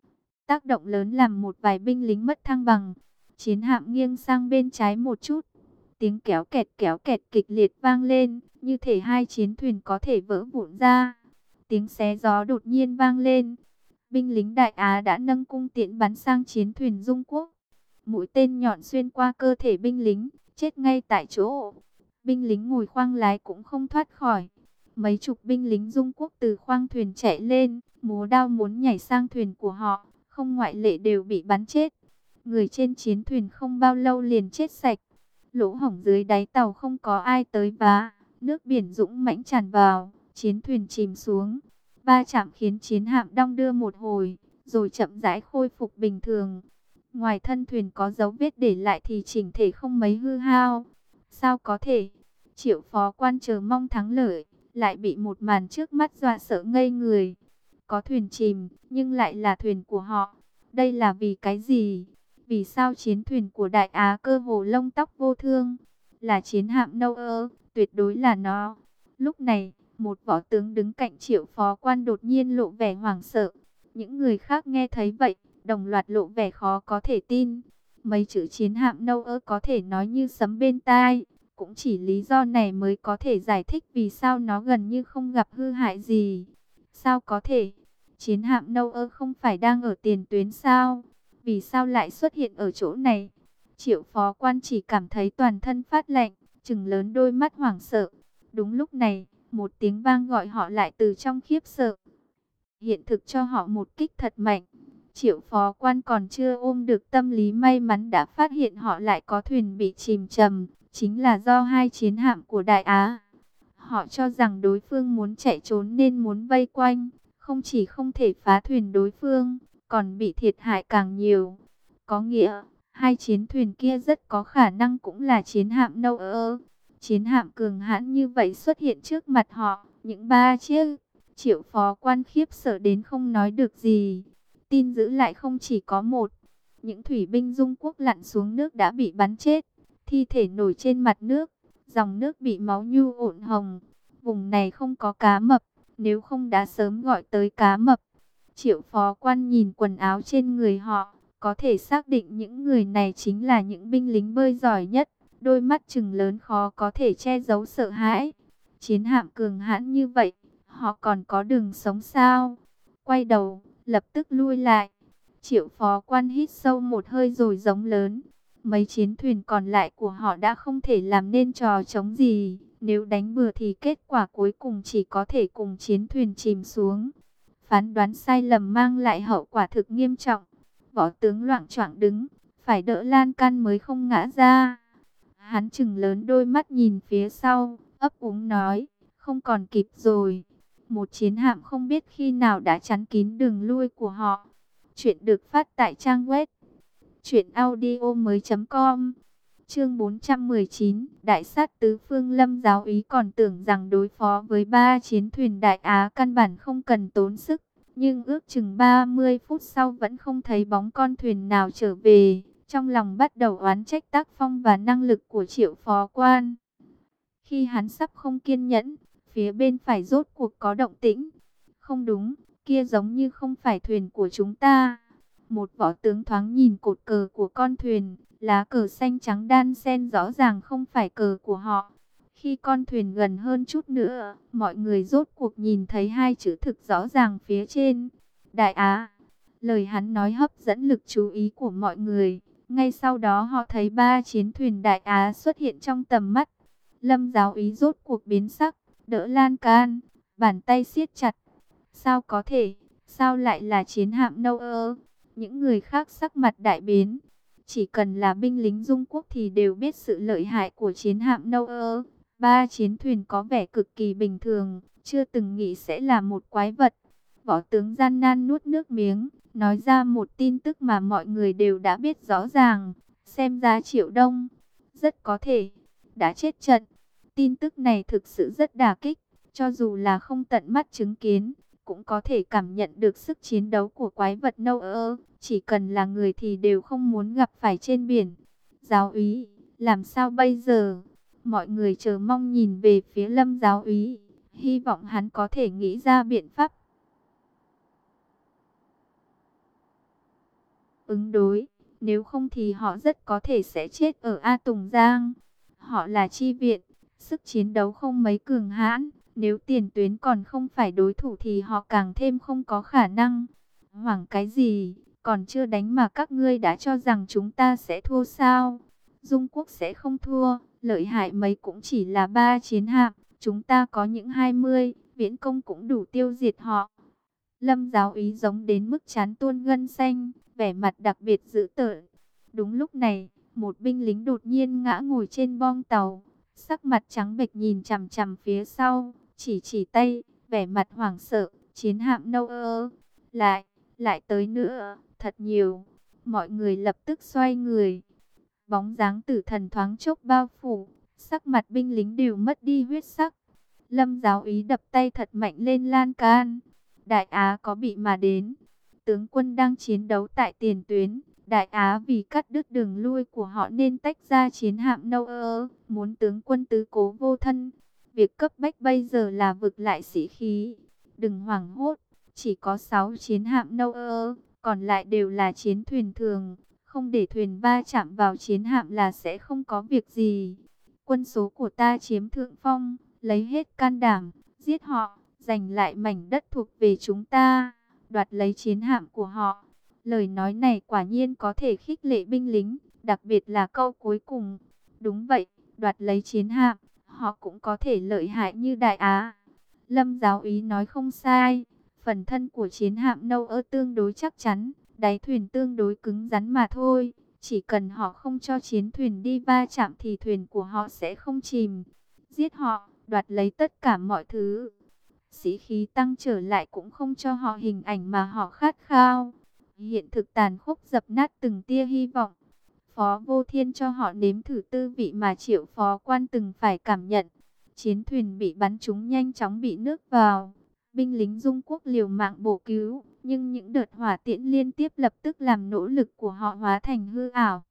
Tác động lớn làm một vài binh lính mất thăng bằng. Chiến hạm nghiêng sang bên trái một chút. Tiếng kéo kẹt kịch liệt vang lên, như thể hai chiến thuyền có thể vỡ vụn ra. Tiếng xé gió đột nhiên vang lên. Binh lính Đại Á đã nâng cung tiễn bắn sang chiến thuyền Dung Quốc. Mũi tên nhọn xuyên qua cơ thể binh lính, chết ngay tại chỗ. Binh lính ngồi khoang lái cũng không thoát khỏi. Mấy chục binh lính Dung Quốc từ khoang thuyền chạy lên, múa đao muốn nhảy sang thuyền của họ, không ngoại lệ đều bị bắn chết. Người trên chiến thuyền không bao lâu liền chết sạch. Lỗ hổng dưới đáy tàu không có ai tới vá, nước biển dũng mãnh tràn vào, chiến thuyền chìm xuống. Va chạm khiến chiến hạm đong đưa một hồi, rồi chậm rãi khôi phục bình thường. Ngoài thân thuyền có dấu vết để lại thì chỉnh thể không mấy hư hao. Sao có thể? Triệu phó quan chờ mong thắng lợi, lại bị một màn trước mắt dọa sợ ngây người. Có thuyền chìm, nhưng lại là thuyền của họ. Đây là vì cái gì? Vì sao chiến thuyền của Đại Á cơ hồ lông tóc vô thương? Là chiến hạm Nâu, tuyệt đối là nó. Lúc này, một võ tướng đứng cạnh Triệu phó quan đột nhiên lộ vẻ hoảng sợ. Những người khác nghe thấy vậy, đồng loạt lộ vẻ khó có thể tin. Mấy chữ chiến hạm Nâu có thể nói như sấm bên tai. Cũng chỉ lý do này mới có thể giải thích vì sao nó gần như không gặp hư hại gì. Sao có thể? Chiến hạm Nâu không phải đang ở tiền tuyến sao? Vì sao lại xuất hiện ở chỗ này? Triệu phó quan chỉ cảm thấy toàn thân phát lạnh, trừng lớn đôi mắt hoảng sợ. Đúng lúc này, một tiếng vang gọi họ lại từ trong khiếp sợ. Hiện thực cho họ một kích thật mạnh. Triệu phó quan còn chưa ôm được tâm lý may mắn đã phát hiện họ lại có thuyền bị chìm chầm, chính là do hai chiến hạm của Đại Á. Họ cho rằng đối phương muốn chạy trốn nên muốn vây quanh, không chỉ không thể phá thuyền đối phương, còn bị thiệt hại càng nhiều. Có nghĩa, hai chiến thuyền kia rất có khả năng cũng là chiến hạm Nâu. Chiến hạm cường hãn như vậy xuất hiện trước mặt họ, những ba chiếc. Triệu phó quan khiếp sợ đến không nói được gì. Tin dữ lại không chỉ có một. Những thủy binh Dung Quốc lặn xuống nước đã bị bắn chết. Thi thể nổi trên mặt nước. Dòng nước bị máu nhu ộn hồng. Vùng này không có cá mập. Nếu không đã sớm gọi tới cá mập. Triệu phó quan nhìn quần áo trên người họ. Có thể xác định những người này chính là những binh lính bơi giỏi nhất. Đôi mắt trừng lớn khó có thể che giấu sợ hãi. Chiến hạm cường hãn như vậy, họ còn có đường sống sao? Quay đầu, lập tức lui lại. Triệu phó quan hít sâu một hơi rồi giống lớn. Mấy chiến thuyền còn lại của họ đã không thể làm nên trò trống gì. Nếu đánh bừa thì kết quả cuối cùng chỉ có thể cùng chiến thuyền chìm xuống. Phán đoán sai lầm mang lại hậu quả thực nghiêm trọng. Võ tướng loạng choạng đứng, phải đỡ lan can mới không ngã ra. Hắn trừng lớn đôi mắt nhìn phía sau, ấp úng nói, không còn kịp rồi. Một chiến hạm không biết khi nào đã chắn kín đường lui của họ. Chuyện được phát tại trang web truyệnaudiomoi.com. Chương 419, Đại sát tứ phương. Lâm Giáo Úy còn tưởng rằng đối phó với ba chiến thuyền Đại Á căn bản không cần tốn sức, nhưng ước chừng 30 phút sau vẫn không thấy bóng con thuyền nào trở về. Trong lòng bắt đầu oán trách tác phong và năng lực của Triệu phó quan. Khi hắn sắp không kiên nhẫn, phía bên phải rốt cuộc có động tĩnh. Không đúng, kia giống như không phải thuyền của chúng ta. Một võ tướng thoáng nhìn cột cờ của con thuyền, lá cờ xanh trắng đan xen rõ ràng không phải cờ của họ. Khi con thuyền gần hơn chút nữa, mọi người rốt cuộc nhìn thấy hai chữ thực rõ ràng phía trên. Đại Á. Lời hắn nói hấp dẫn lực chú ý của mọi người. Ngay sau đó họ thấy ba chiến thuyền Đại Á xuất hiện trong tầm mắt. Lâm Giáo Úy rốt cuộc biến sắc, đỡ lan can, bàn tay siết chặt. Sao có thể? Sao lại là chiến hạm Nâu? Những người khác sắc mặt đại biến. Chỉ cần là binh lính Dung Quốc thì đều biết sự lợi hại của chiến hạm Nâu. Ba chiến thuyền có vẻ cực kỳ bình thường, chưa từng nghĩ sẽ là một quái vật. Võ tướng gian nan nuốt nước miếng, nói ra một tin tức mà mọi người đều đã biết rõ ràng. Xem ra Triệu Đông rất có thể đã chết trận. Tin tức này thực sự rất đả kích. Cho dù là không tận mắt chứng kiến, cũng có thể cảm nhận được sức chiến đấu của quái vật nâu ơ. Chỉ cần là người thì đều không muốn gặp phải trên biển. Giáo úy, làm sao bây giờ? Mọi người chờ mong nhìn về phía Lâm giáo úy, hy vọng hắn có thể nghĩ ra biện pháp ứng đối. Nếu không thì họ rất có thể sẽ chết ở A Tùng Giang. Họ là chi viện, sức chiến đấu không mấy cường hãn. Nếu tiền tuyến còn không phải đối thủ thì họ càng thêm không có khả năng. Hoảng cái gì, còn chưa đánh mà các ngươi đã cho rằng chúng ta sẽ thua sao? Dung Quốc sẽ không thua, lợi hại mấy cũng chỉ là 3 chiến hạm. Chúng ta có những 20, viễn công cũng đủ tiêu diệt họ. Lâm giáo úy giống đến mức chán tuôn gân xanh, vẻ mặt đặc biệt dữ tợn. Đúng lúc này, một binh lính đột nhiên ngã ngồi trên bong tàu, sắc mặt trắng bệch nhìn chằm chằm phía sau, chỉ tay, vẻ mặt hoảng sợ. Chiến hạm nâu ơ, lại tới nữa, thật nhiều. Mọi người lập tức xoay người. Bóng dáng tử thần thoáng chốc bao phủ, sắc mặt binh lính đều mất đi huyết sắc. Lâm giáo úy đập tay thật mạnh lên lan can. Đại Á có bị mà đến. Tướng quân đang chiến đấu tại tiền tuyến. Đại Á vì cắt đứt đường lui của họ nên tách ra chiến hạm nâu ơ, muốn tướng quân tứ cố vô thân. Việc cấp bách bây giờ là vực lại sĩ khí. Đừng hoảng hốt, chỉ có 6 chiến hạm nâu ơ, còn lại đều là chiến thuyền thường. Không để thuyền va chạm vào chiến hạm là sẽ không có việc gì. Quân số của ta chiếm thượng phong, lấy hết can đảm, giết họ, giành lại mảnh đất thuộc về chúng ta, đoạt lấy chiến hạm của họ. Lời nói này quả nhiên có thể khích lệ binh lính, đặc biệt là câu cuối cùng. Đúng vậy, đoạt lấy chiến hạm, họ cũng có thể lợi hại như Đại Á. Lâm giáo úy nói không sai, phần thân của chiến hạm nâu ơ tương đối chắc chắn, đáy thuyền tương đối cứng rắn mà thôi. Chỉ cần họ không cho chiến thuyền đi va chạm thì thuyền của họ sẽ không chìm. Giết họ, đoạt lấy tất cả mọi thứ. Sĩ khí tăng trở lại cũng không cho họ hình ảnh mà họ khát khao. Hiện thực tàn khốc dập nát từng tia hy vọng. Phó Vô Thiên cho họ nếm thử tư vị mà Triệu phó quan từng phải cảm nhận. Chiến thuyền bị bắn trúng nhanh chóng bị nước vào. Binh lính Dung Quốc liều mạng bổ cứu, nhưng những đợt hỏa tiễn liên tiếp lập tức làm nỗ lực của họ hóa thành hư ảo.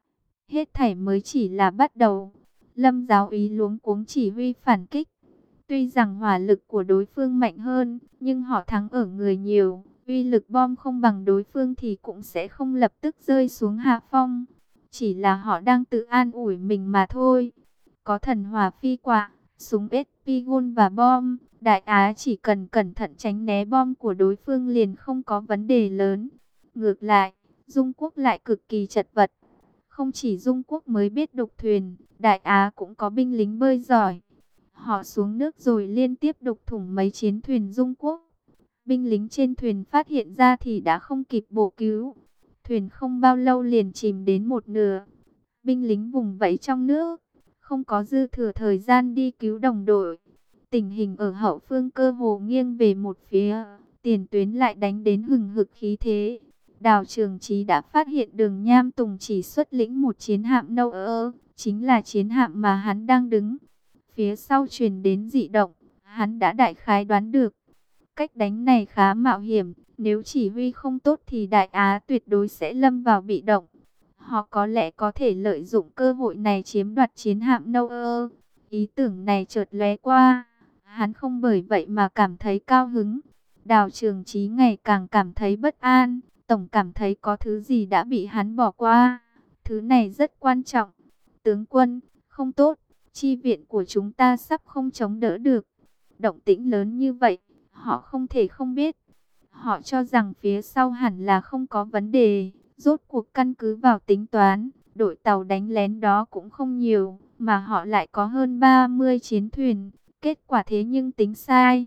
Hết thảy mới chỉ là bắt đầu. Lâm giáo úy luống cuống chỉ huy phản kích. Tuy rằng hỏa lực của đối phương mạnh hơn, nhưng họ thắng ở người nhiều. Uy lực bom không bằng đối phương thì cũng sẽ không lập tức rơi xuống hạ phong. Chỉ là họ đang tự an ủi mình mà thôi. Có thần hỏa phi quả, súng SP-gun và bom, Đại Á chỉ cần cẩn thận tránh né bom của đối phương liền không có vấn đề lớn. Ngược lại, Dung Quốc lại cực kỳ chật vật. Không chỉ Dung Quốc mới biết đục thuyền, Đại Á cũng có binh lính bơi giỏi. Họ xuống nước rồi liên tiếp đục thủng mấy chiến thuyền Dung Quốc. Binh lính trên thuyền phát hiện ra thì đã không kịp bổ cứu. Thuyền không bao lâu liền chìm đến một nửa. Binh lính vùng vẫy trong nước, không có dư thừa thời gian đi cứu đồng đội. Tình hình ở hậu phương cơ hồ nghiêng về một phía, tiền tuyến lại đánh đến hừng hực khí thế. Đào Trường Chí đã phát hiện Đường Nham Tùng chỉ xuất lĩnh một chiến hạm nâu ơ, chính là chiến hạm mà hắn đang đứng. Phía sau truyền đến dị động, hắn đã đại khái đoán được. Cách đánh này khá mạo hiểm, nếu chỉ huy không tốt thì Đại Á tuyệt đối sẽ lâm vào bị động. Họ có lẽ có thể lợi dụng cơ hội này chiếm đoạt chiến hạm nâu ơ. Ý tưởng này chợt lóe qua, hắn không bởi vậy mà cảm thấy cao hứng. Đào Trường Chí ngày càng cảm thấy bất an, tổng cảm thấy có thứ gì đã bị hắn bỏ qua. Thứ này rất quan trọng. Tướng quân, không tốt, chi viện của chúng ta sắp không chống đỡ được. Động tĩnh lớn như vậy, họ không thể không biết. Họ cho rằng phía sau hẳn là không có vấn đề. Rốt cuộc căn cứ vào tính toán, đội tàu đánh lén đó cũng không nhiều, mà họ lại có hơn 30 chiến thuyền. Kết quả thế nhưng tính sai.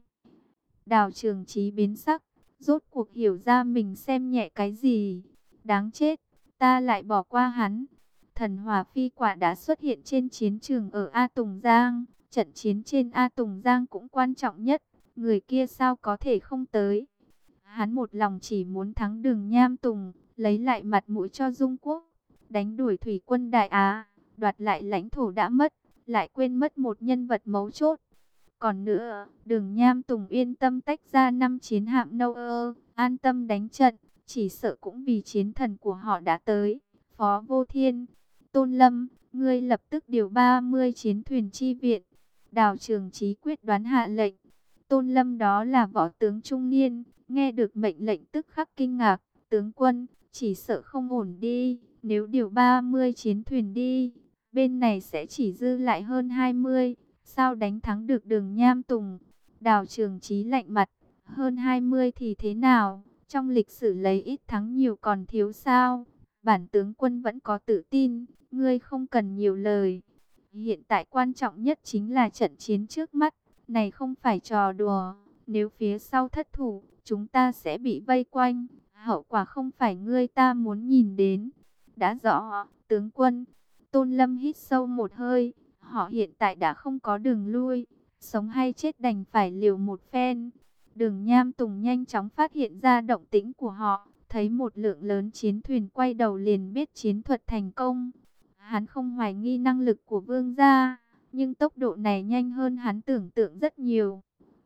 Đào Trường Chí biến sắc, rốt cuộc hiểu ra mình xem nhẹ cái gì. Đáng chết, ta lại bỏ qua hắn. Thần hỏa phi quả đã xuất hiện trên chiến trường ở A Tùng Giang. Trận chiến trên A Tùng Giang cũng quan trọng nhất. Người kia sao có thể không tới. Hắn một lòng chỉ muốn thắng Đường Nham Tùng, lấy lại mặt mũi cho Dung Quốc, đánh đuổi thủy quân Đại Á, đoạt lại lãnh thổ đã mất, lại quên mất một nhân vật mấu chốt. Còn nữa, Đường Nham Tùng yên tâm tách ra 5 chiến hạm Nâu Ơ, an tâm đánh trận, chỉ sợ cũng vì chiến thần của họ đã tới. Phó Vô Thiên, Tôn Lâm, ngươi lập tức điều 30 chiến thuyền chi viện. Đào Trường Chí quyết đoán hạ lệnh. Tôn Lâm đó là võ tướng trung niên, nghe được mệnh lệnh tức khắc kinh ngạc. Tướng quân, chỉ sợ không ổn đi, nếu điều 30 chiến thuyền đi, bên này sẽ chỉ dư lại hơn 20. Sao đánh thắng được Đường Nham Tùng? Đào Trường Chí lạnh mặt, hơn 20 thì thế nào? Trong lịch sử lấy ít thắng nhiều còn thiếu sao? Bản tướng quân vẫn có tự tin, ngươi không cần nhiều lời. Hiện tại quan trọng nhất chính là trận chiến trước mắt, này không phải trò đùa. Nếu phía sau thất thủ, chúng ta sẽ bị vây quanh, hậu quả không phải ngươi ta muốn nhìn đến. Đã rõ, tướng quân. Tôn Lâm hít sâu một hơi, họ hiện tại đã không có đường lui, sống hay chết đành phải liều một phen. Đường Nham Tùng nhanh chóng phát hiện ra động tĩnh của họ, thấy một lượng lớn chiến thuyền quay đầu liền biết chiến thuật thành công. Hắn không hoài nghi năng lực của vương gia, nhưng tốc độ này nhanh hơn hắn tưởng tượng rất nhiều.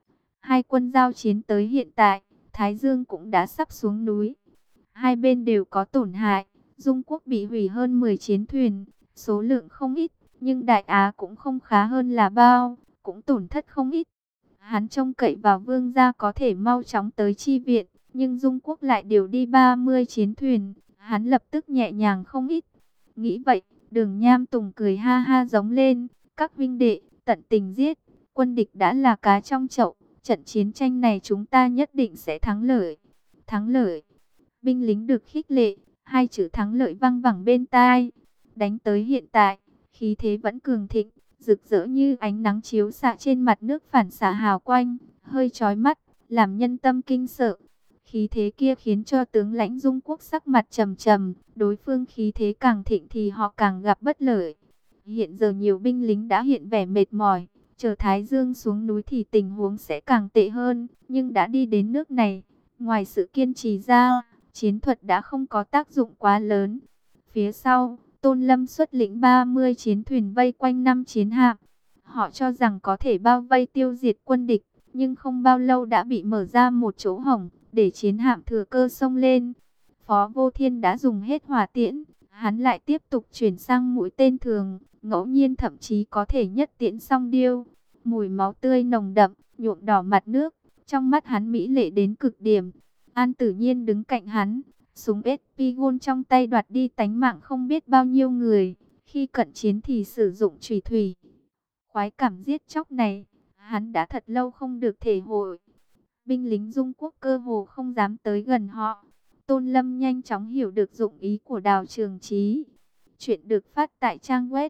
Hai quân giao chiến tới hiện tại, Thái Dương cũng đã sắp xuống núi. Hai bên đều có tổn hại, Dung Quốc bị hủy hơn 10 chiến thuyền, số lượng không ít, nhưng Đại Á cũng không khá hơn là bao, cũng tổn thất không ít. Hắn trông cậy vào vương gia có thể mau chóng tới chi viện, nhưng Dung Quốc lại điều đi 30 chiến thuyền, hắn lập tức nhẹ nhàng không ít. Nghĩ vậy, Đường Nham Tùng cười ha ha giống lên, các huynh đệ, tận tình giết, quân địch đã là cá trong chậu, trận chiến tranh này chúng ta nhất định sẽ thắng lợi. Thắng lợi, binh lính được khích lệ, hai chữ thắng lợi vang vẳng bên tai. Đánh tới hiện tại, khí thế vẫn cường thịnh, rực rỡ như ánh nắng chiếu xạ trên mặt nước phản xạ hào quang, hơi chói mắt, làm nhân tâm kinh sợ. Khí thế kia khiến cho tướng lãnh Dung Quốc sắc mặt trầm trầm, đối phương khí thế càng thịnh thì họ càng gặp bất lợi. Hiện giờ nhiều binh lính đã hiện vẻ mệt mỏi, chờ Thái Dương xuống núi thì tình huống sẽ càng tệ hơn, nhưng đã đi đến nước này, ngoài sự kiên trì ra, chiến thuật đã không có tác dụng quá lớn. Phía sau, Tôn Lâm xuất lĩnh 30 chiến thuyền vây quanh 5 chiến hạm. Họ cho rằng có thể bao vây tiêu diệt quân địch, nhưng không bao lâu đã bị mở ra một chỗ hổng, để chiến hạm thừa cơ xông lên. Phó Vô Thiên đã dùng hết hỏa tiễn, hắn lại tiếp tục chuyển sang mũi tên thường, ngẫu nhiên thậm chí có thể nhất tiễn song điêu. Mùi máu tươi nồng đậm, nhuộm đỏ mặt nước, trong mắt hắn mỹ lệ đến cực điểm. An Tử Nhiên đứng cạnh hắn, súng Espigon trong tay đoạt đi tánh mạng không biết bao nhiêu người, khi cận chiến thì sử dụng chủy thủy. Khoái cảm giết chóc này, hắn đã thật lâu không được thể hội. Binh lính Dung Quốc cơ hồ không dám tới gần họ. Tôn Lâm nhanh chóng hiểu được dụng ý của Đào Trường Chí. Chuyện được phát tại trang web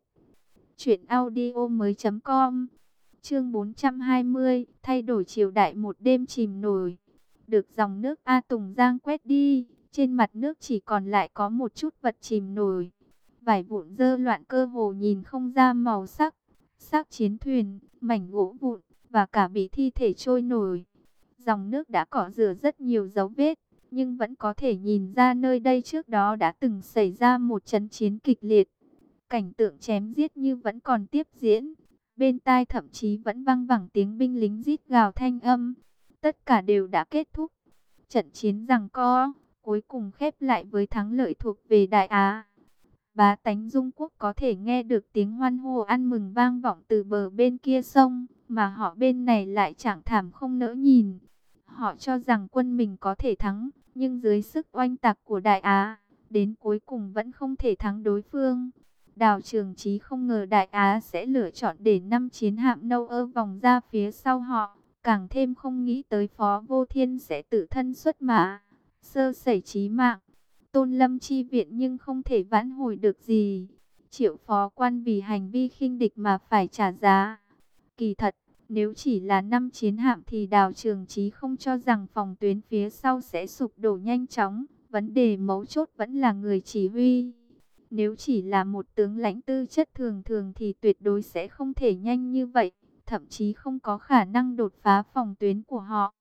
truyệnaudiomoi.com. Chương 420, thay đổi triều đại một đêm chìm nổi. Được dòng nước A Tùng Giang quét đi, trên mặt nước chỉ còn lại có một chút vật chìm nổi. Vải vụn dơ loạn cơ hồ nhìn không ra màu sắc. Xác chiến thuyền, mảnh gỗ vụn và cả bị thi thể trôi nổi. Dòng nước đã cọ rửa rất nhiều dấu vết, nhưng vẫn có thể nhìn ra nơi đây trước đó đã từng xảy ra một trận chiến kịch liệt. Cảnh tượng chém giết như vẫn còn tiếp diễn. Bên tai thậm chí vẫn vang vẳng tiếng binh lính rít gào thanh âm. Tất cả đều đã kết thúc. Trận chiến giằng co, cuối cùng khép lại với thắng lợi thuộc về Đại Á. Bá tánh Dung Quốc có thể nghe được tiếng hoan hô ăn mừng vang vọng từ bờ bên kia sông, mà họ bên này lại chẳng thảm không nỡ nhìn. Họ cho rằng quân mình có thể thắng, nhưng dưới sức oanh tạc của Đại Á, đến cuối cùng vẫn không thể thắng đối phương. Đào Trường Chí không ngờ Đại Á sẽ lựa chọn để 5 chiến hạm Nâu Ơ vòng ra phía sau họ, càng thêm không nghĩ tới Phó Vô Thiên sẽ tự thân xuất mã, sơ sẩy chí mạng. Tôn Lâm chi viện nhưng không thể vãn hồi được gì. Triệu phó quan vì hành vi khinh địch mà phải trả giá. Kỳ thật, nếu chỉ là 5 chiến hạm thì Đào Trường Chí không cho rằng phòng tuyến phía sau sẽ sụp đổ nhanh chóng. Vấn đề mấu chốt vẫn là người chỉ huy. Nếu chỉ là một tướng lãnh tư chất thường thường thì tuyệt đối sẽ không thể nhanh như vậy. Thậm chí không có khả năng đột phá phòng tuyến của họ.